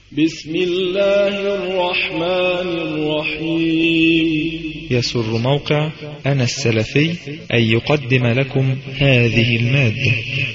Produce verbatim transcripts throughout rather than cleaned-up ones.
بسم الله الرحمن الرحيم. يسر موقع أنا السلفي أن يقدم لكم هذه المادة.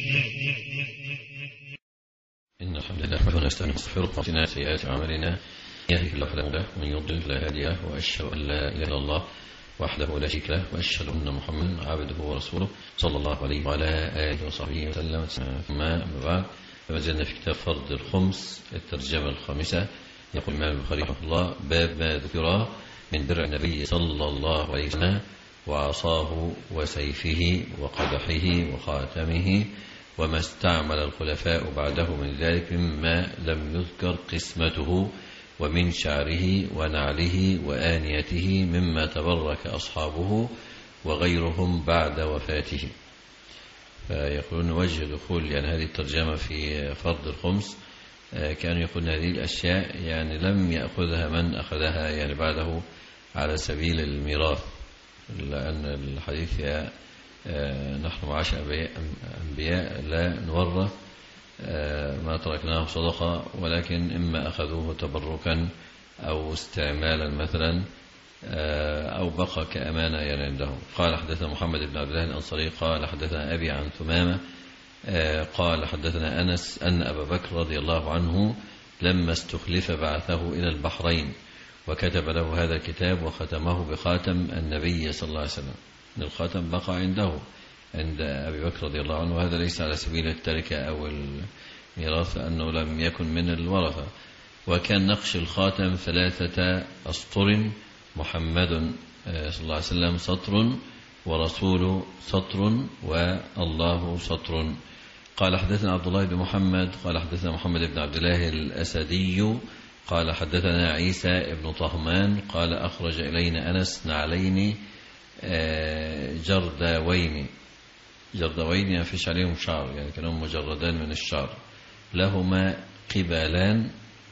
إن الحمد لله نحمده ونستعينه ونستغفره ونعوذ سيئات أعمالنا يهده الله فلا مضل له ومن يضلل فلا هادي له وأشهد أن لا إله إلا الله وحده لا شريك له وأشهد أن محمدا عبده ورسوله صلى الله عليه وعلى آله وصحبه وسلم. ثم أما بعد، فما زلنا في كتاب فرض الخمس الترجمة الخامسة. يقول الإمام البخاري رحمه الله: باب ما ذكر من درع النبي صلى الله عليه وسلم وعصاه وسيفه وقدحه وخاتمه وما استعمل الخلفاء بعده من ذلك مما لم يذكر قسمته، ومن شعره ونعله وآنيته مما تبرك أصحابه وغيرهم بعد وفاته. فيقولون وجه دخول يعني هذه الترجمة في فرض الخمس، كانوا يقولون هذه الأشياء يعني لم يأخذها من أخذها يعني بعده على سبيل الميراث، لأن الحديث يا نحن معاشر أنبياء لا نورث ما تركناه صدقة، ولكن إما أخذوه تبركا أو استعمالا مثلا أو بقى كأمانة يعني عندهم. قال حدثنا محمد بن عبد الله الأنصاري قال حدثنا أبي عن ثمامة قال حدثنا أنس أن أبا بكر رضي الله عنه لما استخلف بعثه إلى البحرين وكتب له هذا الكتاب وختمه بخاتم النبي صلى الله عليه وسلم. الخاتم بقى عنده عند أبي بكر رضي الله عنه، وهذا ليس على سبيل التركة أو الميراث لأنه لم يكن من الورثة. وكان نقش الخاتم ثلاثة أسطر: محمد صلى الله عليه وسلم سطر، ورسول سطر، والله سطر. قال حدثنا عبد الله بن محمد قال حدثنا محمد بن عبد الله الأسدي قال حدثنا عيسى بن طهمان قال أخرج إلينا أنس نعلين جرداوين. جرداوين يعني فيش عليهم شعر، يعني كانوا مجردان من الشعر، لهما قبالان.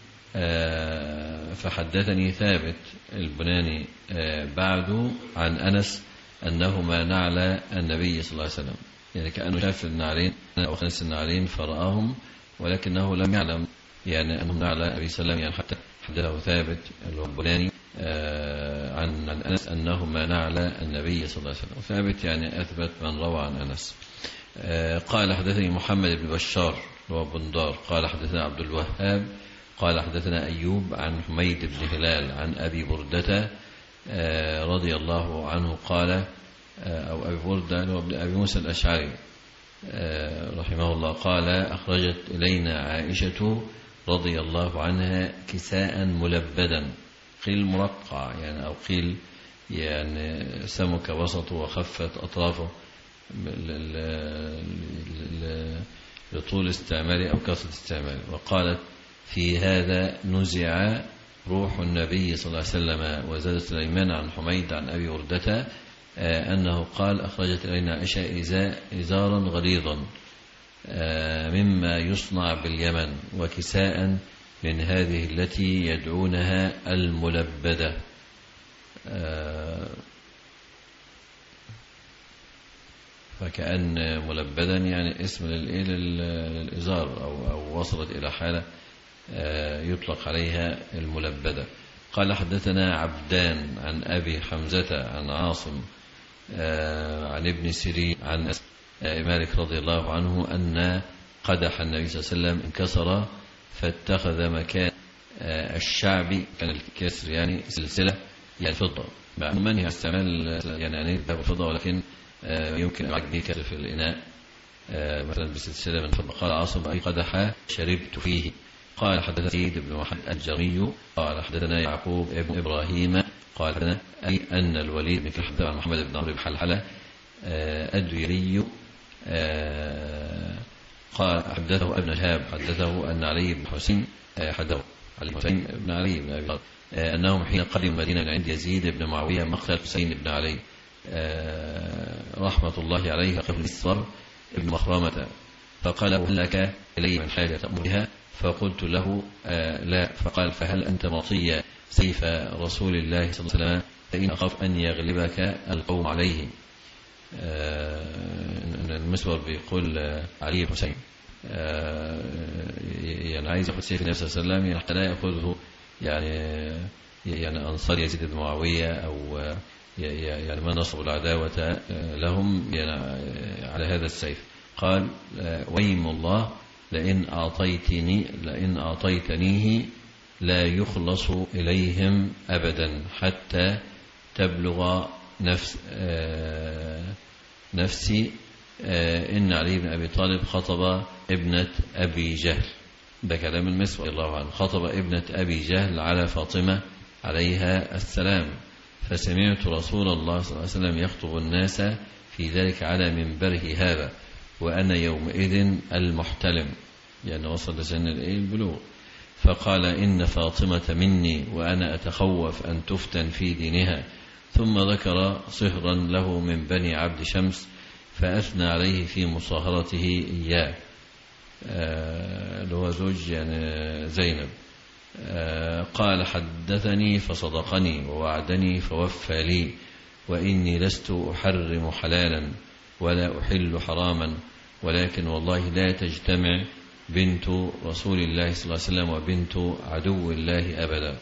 فحدثني ثابت البناني بعد عن أنس أنهما نعل النبي صلى الله عليه وسلم، يعني كأنه شاف النعلين أو خنس النعلين فرآهم، ولكنه لم يعلم يعني أنهم نعل النبي صلى الله عليه وسلم، يعني حتى حدثه ثابت البناني عن أنس أنهما نعل النبي صلى الله عليه وسلم. ثابت يعني أثبت من روى عن أنس. قال حدثني محمد بن بشار هو بندار قال حدثنا عبد الوهاب قال حدثنا أيوب عن حميد بن هلال عن أبي بردة رضي الله عنه قال، أو أبي بردة أبي موسى الأشعري رحمه الله قال: أخرجت إلينا عائشة رضي الله عنها كساء ملبدا، قيل مرقع يعني أو قيل يعني سمك وسطه وخفت أطرافه لطول استعماله أو كثرة استعماله. وقالت: في هذا نزع روح النبي صلى الله عليه وسلم. وزاد سليمان عن حميد عن أبي وردة أنه قال: أخرجت إلينا عائشة إزارا غليظا مما يصنع باليمن وكساء من هذه التي يدعونها الملبدة. فكأن ملبدا يعني اسم للإزار أو, أو وصلت إلى حالة يطلق عليها الملبدة. قال حدثنا عبدان عن أبي حمزة عن عاصم عن ابن سيرين عن مالك رضي الله عنه أن قدح النبي صلى الله عليه وسلم انكسر فاتخذ مكان الشعب، كان الكسر يعني سلسلة يعني فضة، مع منهي استعمال يعني أنير ذهب الفضة، ولكن يمكن أن يعجب كسر في الإناء مثلا بسلسلة من فضة. قال عاصم: أي قدح شربت فيه. قال حدثنا سيد بن محمد الجرمي قال حدثنا يعقوب ابن إبراهيم قال حدثنا أي أن الوليد بن حدث عن محمد بن عمرو بن حلحلة الديري قال حدثه ابن شهاب حدثه أن علي بن حسين حدثه علي حسين بن علي بن أبي طالب أنهم حين قدموا المدينة عند يزيد بن معاوية مقتل حسين بن علي رحمة الله عليه قبل الصر ابن مخرمة، فقال: هل لك إلي من حاجة تأمر بها؟ فقلت له: آه لا. فقال: فهل أنت معطي سيف رسول الله صلى الله عليه وسلم فإن أخاف أن يغلبك القوم عليه. آه المسور بيقول علي بن حسين يعني عايز يأخذ سيف النبي صلى الله عليه وسلم، يعني حتى لا يأخذه يعني يعني أنصار يزيد بن معاوية أو يعني من نصبوا العداوة لهم يعني على هذا السيف. قال ويم الله لئن أعطيتني لئن أعطيتنيه لا يخلص إليهم أبدا حتى تبلغ نفس نفسي إن علي بن أبي طالب خطب ابنة أبي جهل. ده كلام المسوى رضي الله عنه. خطب ابنة أبي جهل على فاطمة عليها السلام، فسمعت رسول الله صلى الله عليه وسلم يخطب الناس في ذلك على منبره هذا وأنا يومئذ المحتلم، يعني وصل لسن البلوغ. فقال إن فاطمة مني وأنا أتخوف أن تفتن في دينها. ثم ذكر صهرا له من بني عبد شمس فأثنى عليه في مصاهرته إياه، اللي هو زوج يعني زينب. قال حدثني فصدقني ووعدني فوفى لي وإني لست أحرم حلالا ولا أحل حراما، ولكن والله لا تجتمع بنت رسول الله صلى الله عليه وسلم وبنت عدو الله أبدا.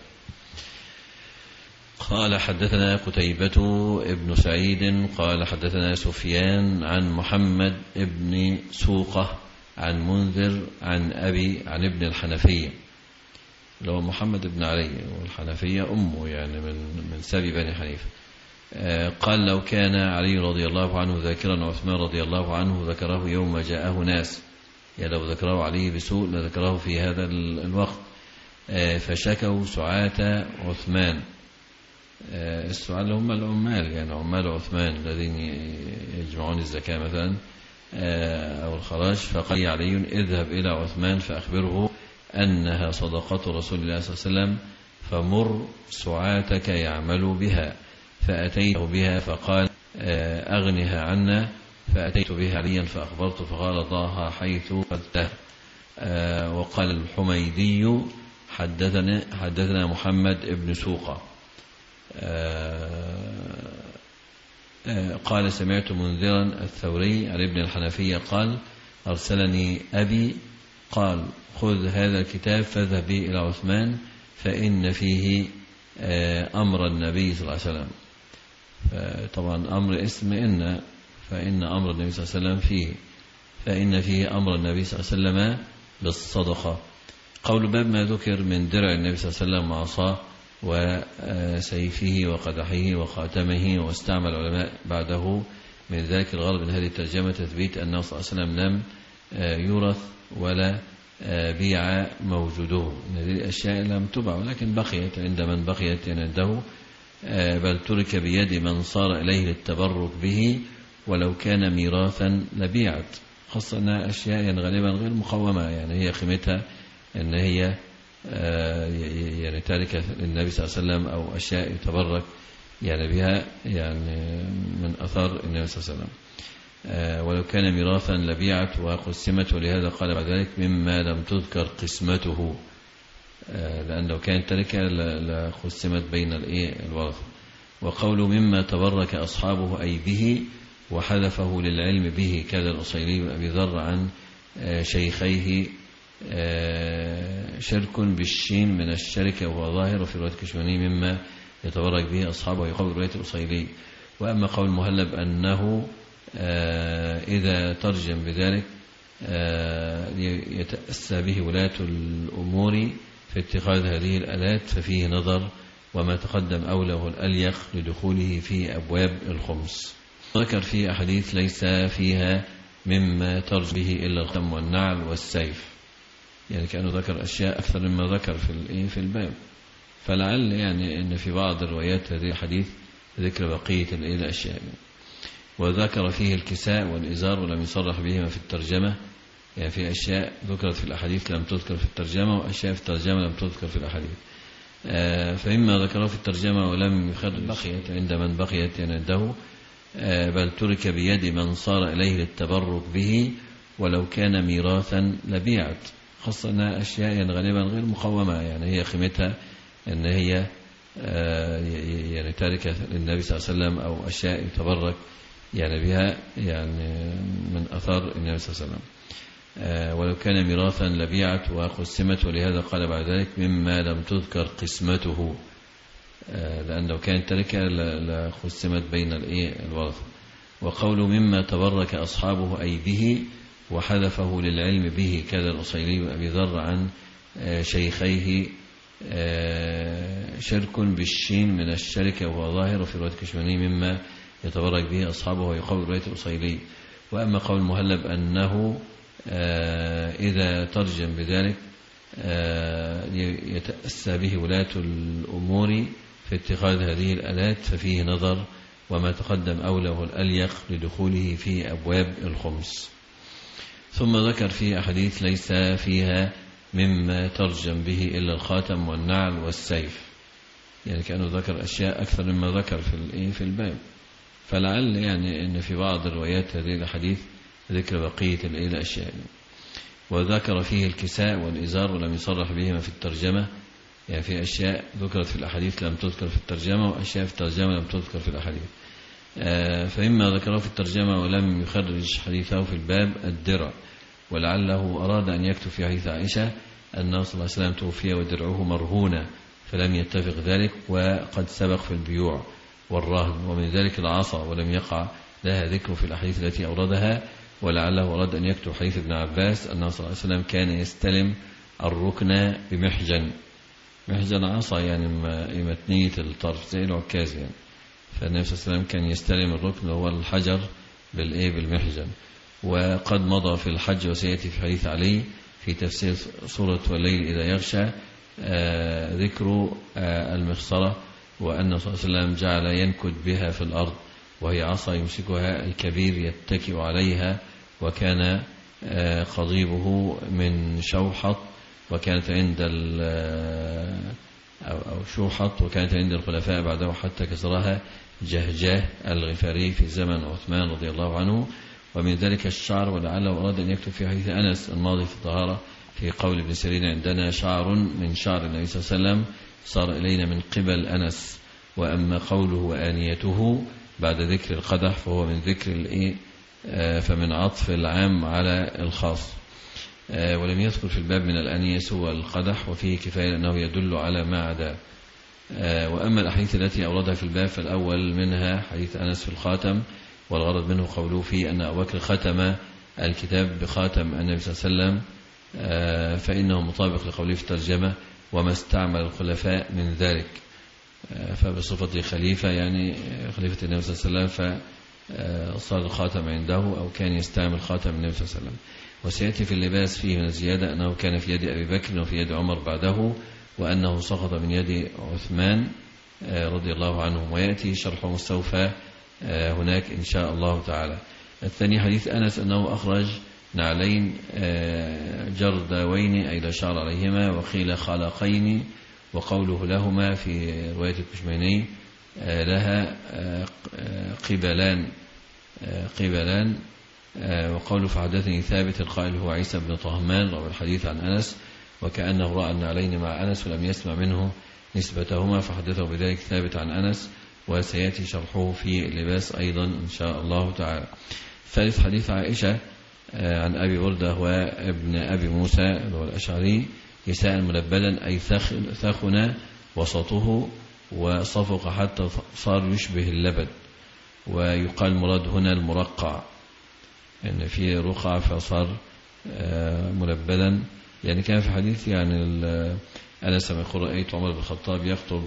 قال حدثنا قتيبة ابن سعيد قال حدثنا سفيان عن محمد ابن سوقة عن منذر عن أبي عن ابن الحنفية، لو محمد بن علي والحنفية أمه يعني من من سبي بني حنيفة. قال لو كان علي رضي الله عنه ذاكرا عثمان رضي الله عنه ذكره يوم جاءه ناس، يعني لو ذكره علي بسوء لذكره في هذا الوقت. فشكوا سعاة عثمان، السعاة اللي هم العمال يعني عمال عثمان الذين يجمعون الزكاة مثلا أو الخراج. فقال علي اذهب إلى عثمان فأخبره أنها صدقة رسول الله صلى الله عليه وسلم فمر سعاتك يعمل بها. فأتيته بها فقال أغنها عنا، فأتيت بها عليا فأخبرته فقال ضعها حيث قلته. وقال الحميدي حدثنا حدثنا محمد ابن سوقة قال سمعت منذرا الثوري عن ابن الحنفية قال أرسلني أبي قال خذ هذا الكتاب فاذهب به إلى عثمان فإن فيه أمر النبي صلى الله عليه وسلم. طبعا أمر اسم إن، فإن أمر النبي صلى الله عليه وسلم فيه، فإن فيه أمر النبي صلى الله عليه وسلم بالصدقة. قول باب ما ذكر من درع النبي صلى الله عليه وسلم وعصاه وسيفه وقدحه وخاتمه، واستعمل العلماء بعده من ذلك الغرض من هذه الترجمة تثبيت أنه صلى الله عليه وسلم لم يورث ولا بيع موجوده. هذه الأشياء لم تبع ولكن بقيت عند من بقيت عنده، بل ترك بيد من صار إليه للتبرك به ولو كان ميراثا لبيعت، خاصة أنها أشياء يعني غالبا غير مقومة، يعني هي قيمتها أن هي يعني تاركة للنبي صلى الله عليه وسلم أو أشياء يتبرك يعني بها يعني من أثار النبي صلى الله عليه وسلم. ولو كان ميراثا لبيعت وقسمت، ولهذا قال بعد ذلك مما لم تذكر قسمته، لأن لو كانت تركة لقسمت بين الورثة. وقوله مما تبرك أصحابه أي به وحذفه للعلم به، كذا الأصيلي وأبي ذر عن شيخيه شرك بالشين من الشركة وهو ظاهر، وفي رواية كشماني مما يتبرك به أصحابه يقول رواية الأصيلي. وأما قول المهلب أنه إذا ترجم بذلك يتأسى به ولاة الأمور في اتخاذ هذه الآلات ففيه نظر، وما تقدم أوله الأليق لدخوله في أبواب الخمس. ذكر في أحاديث ليس فيها مما ترجم به إلا الختم والنعل والسيف، يعني كأنه ذكر أشياء أكثر مما ذكر في في الباب، فلعل يعني أن في بعض الروايات هذه الحديث ذكر بقية الأشياء. وذكر فيه الكساء والإزار ولم يصرح بهما في الترجمة، يعني في أشياء ذكرت في الأحاديث لم تذكر في الترجمة، وأشياء في الترجمة لم تذكر في الأحاديث. فإما ذكره في الترجمة ولم يخرج بقيت عند من بقيت يعني عنده، بل ترك بيد من صار إليه للتبرك به ولو كان ميراثا لبيعت، خاصة أنها أشياء يعني غالبا غير مقومة، يعني هي قيمتها أن هي يعني تاركة للنبي صلى الله عليه وسلم أو أشياء يتبرك يعني بها يعني من أثار النبي صلى الله عليه وسلم. ولو كان ميراثا لبيعت وقسمت، ولهذا قال بعد ذلك مما لم تذكر قسمته، لأن لو كانت تركة لقسمت بين الورثة. وقوله مما تبرك أصحابه أي به وحذفه للعلم به، كذا الأصيلي وأبي ذر عن شيخيه شرك بالشين من الشركة وهو ظاهر، وفي رواية كشماني مما يتبرك به أصحابه ويقول رواية الأصيلي. وأما قول المهلب أنه إذا ترجم بذلك يتأسى به ولاة الأمور في اتخاذ هذه الآلات ففيه نظر، وما تقدم أولى والأليق لدخوله في أبواب الخمس. ثم ذكر في أحاديث ليس فيها مما ترجم به إلا الخاتم والنعل والسيف، يعني كأنه ذكر أشياء أكثر مما ذكر في في الباب، فلعل يعني أن في بعض الروايات هذه الحديث ذكر بقية الأشياء. وذكر فيه الكساء والإزار ولم يصرح بهما في الترجمة، يعني في أشياء ذكرت في الأحاديث لم تذكر في الترجمة، وأشياء في الترجمة لم تذكر في الأحاديث. فإما ذكره في الترجمة ولم يخرج حديثه في الباب الدرع، ولعله أراد أن يكتب في حديث عائشة أنه صلى الله عليه وسلم توفي ودرعه مرهونة فلم يتفق ذلك، وقد سبق في البيوع والرهن، ومن ذلك العصا ولم يقع لها ذكر في الأحاديث التي أوردها. ولعله أراد أن يكتب حديث ابن عباس أنه صلى الله عليه وسلم كان يستلم الركن بمحجن، محجن عصا يعني متنية الطرف زي العكاز يعني، فالنبي صلى الله عليه وسلم كان يستلم الركن هو الحجر بالإيه بالمحجن. وقد مضى في الحج وسيأتي في حديث علي في تفسير سورة والليل إذا يغشى آه ذكر آه المخصرة، وأن صلى الله عليه وسلم جعل ينكد بها في الأرض، وهي عصا يمسكها الكبير يتكئ عليها، وكان آه قضيبه من شوحط، وكانت عند أو شوحط، وكانت عند الخلفاء بعده حتى كسرها جهجاه الغفاري في زمن عثمان رضي الله عنه. ومن ذلك الشعر، ولعله أراد أن يكتب في حديث أنس الماضي في الطهارة في قول ابن سيرين عندنا شعر من شعر النبي صلى الله عليه وسلم صار إلينا من قبل أنس. وأما قوله وآنيته بعد ذكر القدح فهو من ذكر الإيه فمن عطف العام على الخاص. ولم يذكر في الباب من الآنية سوى القدح، وفيه كفاية أنه يدل على ما عدا. وأما الأحاديث التي أوردها في الباب فالأول منها حديث أنس في الخاتم، والغرض منه قوله فيه أن أبو بكر ختم الكتاب بخاتم النبي صلى الله عليه وسلم، فإنه مطابق لقوله في الترجمة وما استعمل الخلفاء من ذلك، فبصفته خليفة يعني خليفة النبي صلى الله عليه وسلم، فصار الخاتم عنده أو كان يستعمل خاتم النبي صلى الله عليه وسلم. وسيأتي في اللباس فيه من الزيادة أنه كان في يد أبي بكر وفي يد عمر بعده، وأنه سقط من يد عثمان رضي الله عنهم، ويأتي شرح مستوفى هناك إن شاء الله تعالى. الثاني حديث أنس أنه أخرج نعلين جردوين أي لا شعر عليهما، وقيل خلقين، وقوله لهما في رواية الكشميني لها قبلان قبلان وقوله فحدثني ثابت القائل هو عيسى بن طهمان روى الحديث عن أنس، وكأنه رأى النعلين مع أنس ولم يسمع منه نسبتهما فحدثه بذلك ثابت عن أنس، وسيأتي شرحه في اللباس أيضا إن شاء الله تعالى. ثالث حديث عائشة عن أبي بردة وابن أبي موسى الأشعري كساء ملبدا أي ثخن وسطه وصفق حتى صار يشبه اللبد، ويقال مراد هنا المرقع، يعني في رقع فصار ملبدا. يعني كان في حديث يعني أنس يقول رأيت عمر بن الخطاب يخطب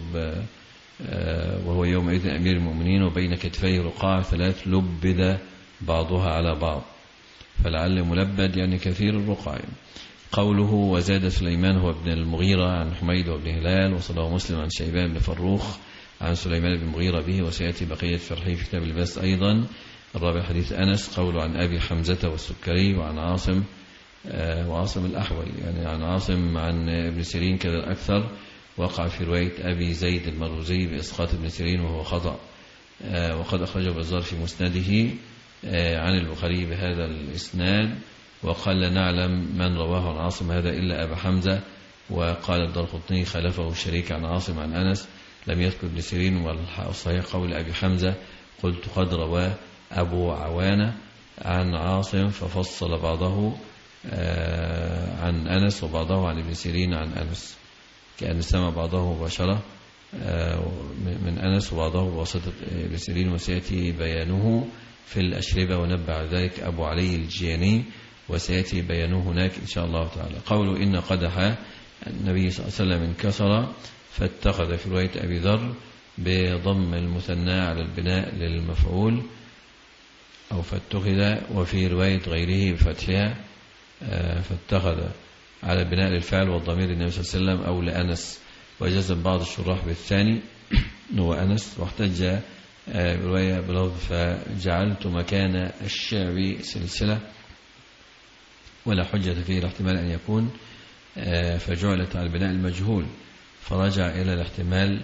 وهو يومئذ أمير المؤمنين وبين كتفيه رقاع ثلاث لبد بعضها على بعض، فلعل ملبد يعني كثير الرقع. قوله وزاد سليمان هو ابن المغيرة عن حميد وابن هلال، وصله مسلم عن شيبان بن فروخ عن سليمان بن المغيرة به، وسيأتي بقية شرحه في كتاب اللباس أيضا. الرابع حديث أنس قوله عن أبي حمزة والسكري وعن عاصم وعاصم الأحول، يعني عن عاصم عن ابن سيرين كذا الأكثر، وقع في رواية أبي زيد المروزي بإسقاط ابن سيرين وهو خطأ، وقد أخرجه البزار في مسنده عن البخاري بهذا الإسناد، وقال لا نعلم من رواه عن عاصم هذا إلا أبا حمزة. وقال الدارقطني خلفه الشريك عن عاصم عن أنس لم يذكر ابن سيرين، والصحيح قول أبي حمزة. قلت قد رواه أبو عوانة عن عاصم ففصل بعضه عن أنس وبعضه عن ابن سيرين عن أنس، كأن سمع بعضه مباشرة من أنس وبعضه بواسطة ابن سيرين، وسيأتي بيانه في الأشربة ونبع ذلك أبو علي الجياني، وسيأتي بيانه هناك إن شاء الله تعالى. قوله إن قدح النبي صلى الله عليه وسلم انكسر، فاتخذ في رواية أبي ذر بضم المثنى على البناء للمفعول أو فاتخذ، وفي رواية غيره بفتحها فاتخذ على البناء للفعل والضمير النبي صلى الله عليه وسلم أو لأنس، وجزم بعض الشراح بالثاني هو أنس، واحتج برواية بلفظ فجعلت مكان الشعب سلسلة، ولا حجة فيه الاحتمال أن يكون فجعلت على البناء المجهول، فرجع إلى الاحتمال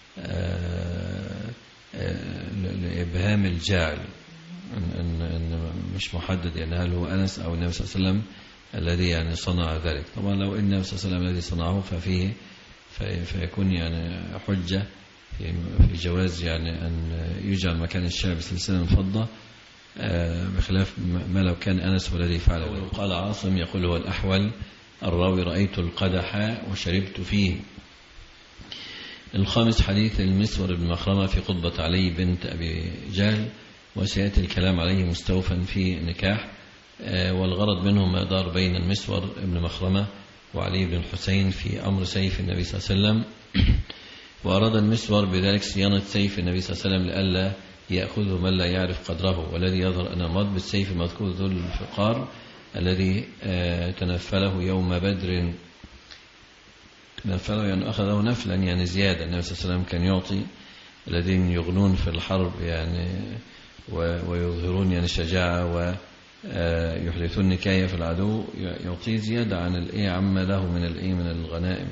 لإبهام الجاعل إن, إن مش محدد يعني هل هو أنس أو النبي صلى الله عليه وسلم الذي يعني صنع ذلك. طبعا لو إن النبي صلى الله عليه وسلم الذي صنعه ففيه فيكون يعني حجة في جواز يعني أن يجعل مكان الشعب سلسلة من فضة، بخلاف ما لو كان أنس هو الذي فعل ذلك. قال عاصم يقول هو الأحول الراوي رأيت القدح وشربت فيه. الخامس حديث المسور بن مخرمة في خطبة علي بنت أبي جهل، وسيأتي الكلام عليه مستوفا في نكاح، والغرض منه ما دار بين المسور بن مخرمة وعلي بن الحسين في أمر سيف النبي صلى الله عليه وسلم، وأراد المسور بذلك صيانة سيف النبي صلى الله عليه وسلم لئلا يأخذه من لا يعرف قدره، والذي يظهر أن مرض بالسيف المذكور ذو الفقار الذي تنفله يوم بدر، تنفله يعني أخذه نفلا يعني زيادة. النبي صلى الله عليه وسلم كان يعطي الذين يغنون في الحرب يعني ويظهرون يعني شجاعة ويحدثون نكاية في العدو، يعطي زيادة عن الإيه عما له من الإيه من الغنائم،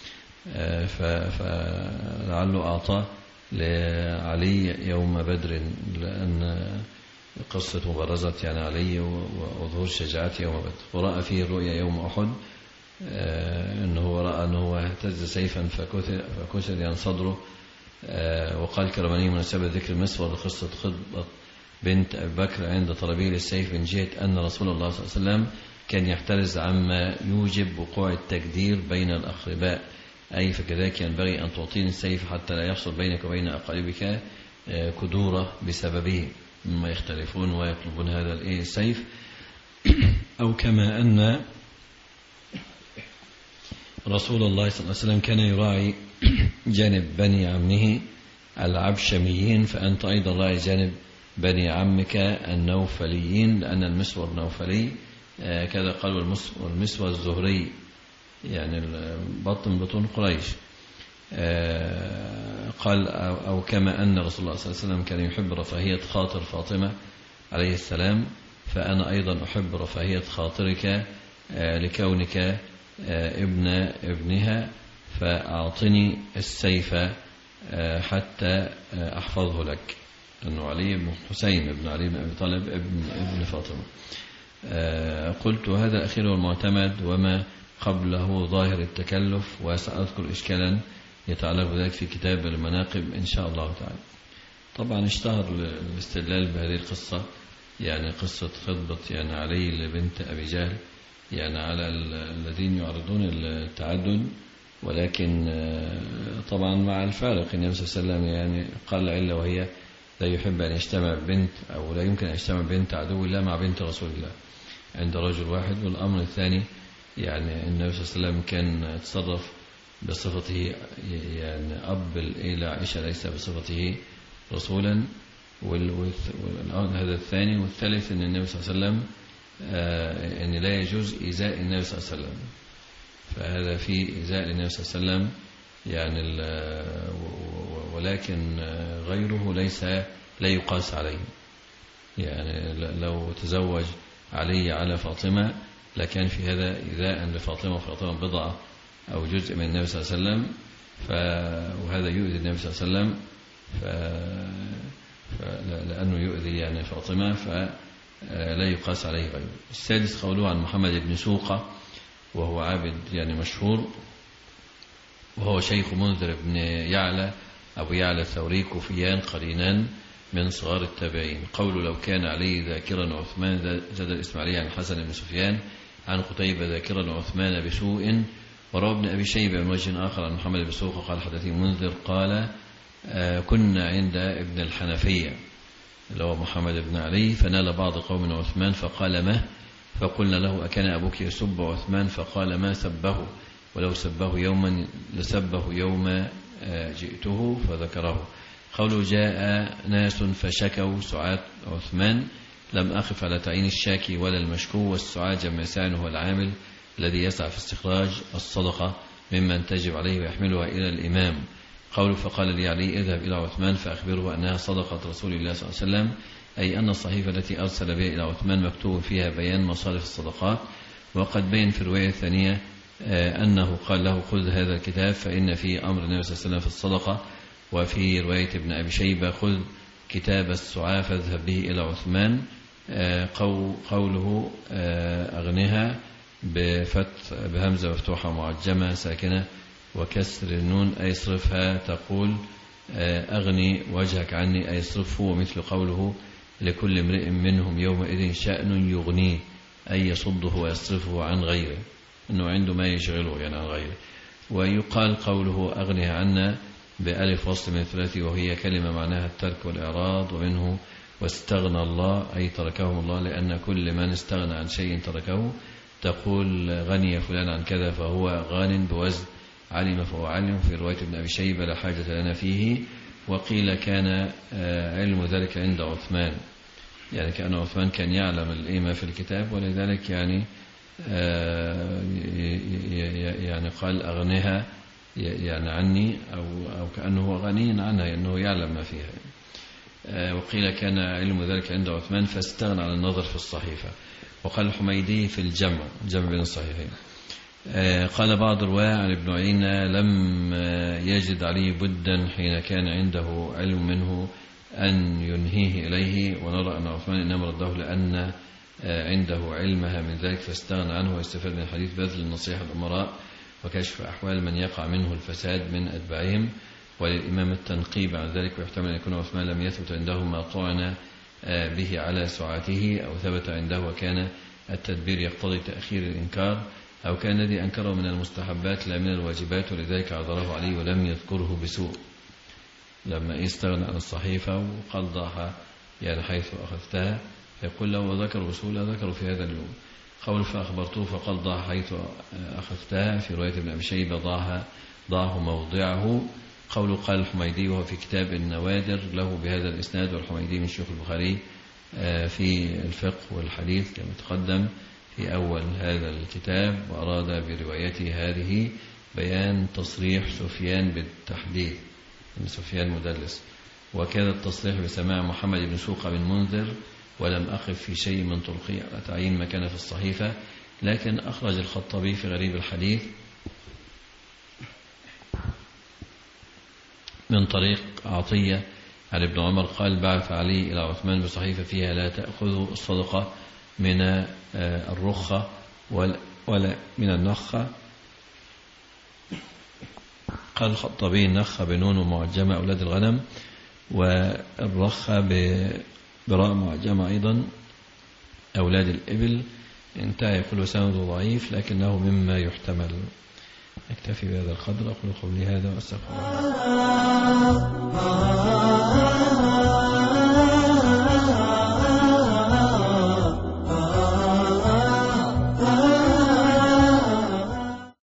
فلعله أعطاه لعلي يوم بدر، لأن قصة مبارزة يعني علي وظهور شجاعته يوم بدر. ورأى فيه الرؤيا يوم أحد أنه رأى أنه اهتز سيفا فكسر يعني صدره، وقال كرماني مناسبة ذكر المسور لقصة خطبة بنت أبي بكر عند طلبه للسيف من جهة أن رسول الله صلى الله عليه وسلم كان يحترز عما يوجب وقوع التجدير بين الأقرباء، أي فكذلك ينبغي أن تعطيني السيف حتى لا يحصل بينك وبين أقاربك كدورة بسببه، مما يختلفون ويطلبون هذا السيف. أو كما أن رسول الله صلى الله عليه وسلم كان يراعي جانب بني عمه العبشميين، فأنت أيضا راعي جانب بني عمك النوفليين، لأن المسور نوفلي كذا قالوا، والمسور الزهري يعني بطن بطن قريش. قال أو كما أن رسول الله صلى الله عليه وسلم كان يحب رفاهية خاطر فاطمة عليه السلام، فأنا أيضا أحب رفاهية خاطرك لكونك ابن ابنها، فأعطني السيف حتى أحفظه لك. أنه علي بن حسين ابن علي بن أبي طالب ابن, ابن فاطمة. قلت هذا أخير المعتمد، وما قبله ظاهر التكلف، وسأذكر إشكالا يتعلق بذلك في كتاب المناقب إن شاء الله تعالى. طبعا اشتهر الاستدلال بهذه القصة، يعني قصة خطبة يعني علي لبنت أبي جهل، يعني على الذين يعرضون التعدد، ولكن طبعا مع الفارق النبي صلى الله عليه وسلم يعني قال إلا وهي لا يحب أن يجتمع بنت أو لا يمكن أن يجتمع بنت عدو الله مع بنت رسول الله عند رجل واحد. والأمر الثاني يعني النبي صلى الله عليه وسلم كان تصرف بصفته يعني أب إلى عائشة ليس بصفته رسولا، هذا الثاني. والثالث أن النبي صلى الله عليه وسلم أن لا يجوز إيذاء النبي صلى الله عليه وسلم، فهذا في إيذاء النبي صلى الله عليه وسلم يعني، ولكن غيره ليس لا يقاس عليه. يعني لو تزوج علي على فاطمة لكان في هذا إيذاء لفاطمة، وفاطمة بضعة أو جزء من النبي صلى الله عليه وسلم، وهذا يؤذي النبي صلى الله عليه وسلم لأنه يؤذي يعني فاطمة، فلا يقاس عليه غيره. السادس قوله عن محمد بن سوقة، وهو عابد يعني مشهور، وهو شيخ منذر بن يعلى أبو يعلى الثوري، كوفيان قرينان من صغار التابعين. قوله لو كان علي ذاكرا وعثمان زاد الإسماعيلي عن حسن بن سفيان عن قتيبة ذاكرا عثمان بسوء. وروى ابن أبي شيبة من وجه آخر عن محمد بن سوق قال حدثني منذر قال آه كنا عند ابن الحنفية اللي هو محمد بن علي فنال بعض قوم عثمان فقال ما، فقلنا له أكان أبوك يسب عثمان؟ فقال ما سبه، ولو سبه يوما لسبه يوم جئته، فذكره. قوله جاء ناس فشكوا سعاة عثمان، لم أقف على تعيين الشاكي ولا المشكو، والسعاة جمع ساعٍ هو العامل الذي يسعى في استخراج الصدقة ممن تجب عليه ويحملها إلى الإمام. قوله فقال لي علي اذهب إلى عثمان فأخبره أنها صدقة رسول الله صلى الله عليه وسلم، أي أن الصحيفة التي أرسل بها إلى عثمان مكتوب فيها بيان مصارف الصدقات. وقد بين في الرواية الثانية أنه قال له خذ هذا الكتاب فإن فيه أمر النبي صلى الله عليه وسلم في الصدقة. وفي رواية ابن أبي شيبة خذ كتاب السعاة فاذهب به إلى عثمان. قوله أغنها بفتح بهمزة مفتوحة معجمة ساكنة وكسر النون أي صرفها، تقول أغني وجهك عني أي صرفه. ومثل قوله لكل امرئ منهم يومئذ شأن يغنيه أي يصده ويصرفه عن غيره، أنه عنده ما يشغله يعني عن غيره. ويقال قوله أغنها عنا بألف وصل من ثلاثي وهي كلمة معناها الترك والإعراض. ومنه واستغنى الله أي تركهم الله، لأن كل من استغنى عن شيء تركه. تقول غني فلان عن كذا فهو غان بوزن علم فهو علم. في رواية ابن أبي شيبة لا حاجة لنا فيه. وقيل كان علم ذلك عند عثمان، يعني كأن عثمان كان يعلم الإيمة في الكتاب، ولذلك يعني يعني قال أغنها يعني عني أو أو كأنه غني عنها أنه يعلم ما فيها. وقيل كان علم ذلك عند عثمان فاستغنى عن النظر في الصحيفة. وقال الحميدي في الجمع الجمع بين الصحيحين. قال بعض الرواة عن ابن عيينة لم يجد علي بدا حين كان عنده علم منه أن ينهيه إليه، ونرى أن عثمان إنما رده لأن عنده علمها من ذلك فاستغنى عنه. ويستفاد من الحديث بذل النصيحة الأمراء وكشف أحوال من يقع منه الفساد من أتباعهم، وللإمام التنقيب عن ذلك. ويحتمل أن يكون عثمان لم يثبت عنده ما طعن به على سعاته، أو ثبت عنده وكان التدبير يقتضي تأخير الإنكار، أو كان الذي أنكره من المستحبات لا من الواجبات، ولذلك عذره عليه ولم يذكره بسوء. لما يستغنى عن الصحيفة وقال ضاعها يعني حيث أخذتها، يقول له وذكر بسوء لا ذكروا في هذا اليوم. قول فأخبرته فقال ضاع حيث أخذتها. في رواية ابن أبي شيبة ضاعها ضاعه موضعه. قول قال الحميدي وهو في كتاب النوادر له بهذا الإسناد، والحميدي من شيوخ البخاري في الفقه والحديث كما تقدم في أول هذا الكتاب. وأراد بروايته هذه بيان تصريح سفيان بالتحديث، سفيان مدلس، وكان التصريح بسماع محمد بن سوق بن منذر، ولم أقف في شيء من طرقه على تعيين ما كان في الصحيفة. لكن أخرج الخطابي في غريب الحديث من طريق عطية عن ابن عمر قال بعث علي إلى عثمان بصحيفة فيها لا تأخذوا الصدقة من الرخة ولا من النخة. قال الخطابي النخة بنون ومعجمة أولاد الغنم، والرخة براء معجمة أيضا أولاد الإبل. انتهى. يقول سند ضعيف لكنه مما يحتمل. أكتفي بهذا القدر. أقول قولي هذا وأستغفر الله.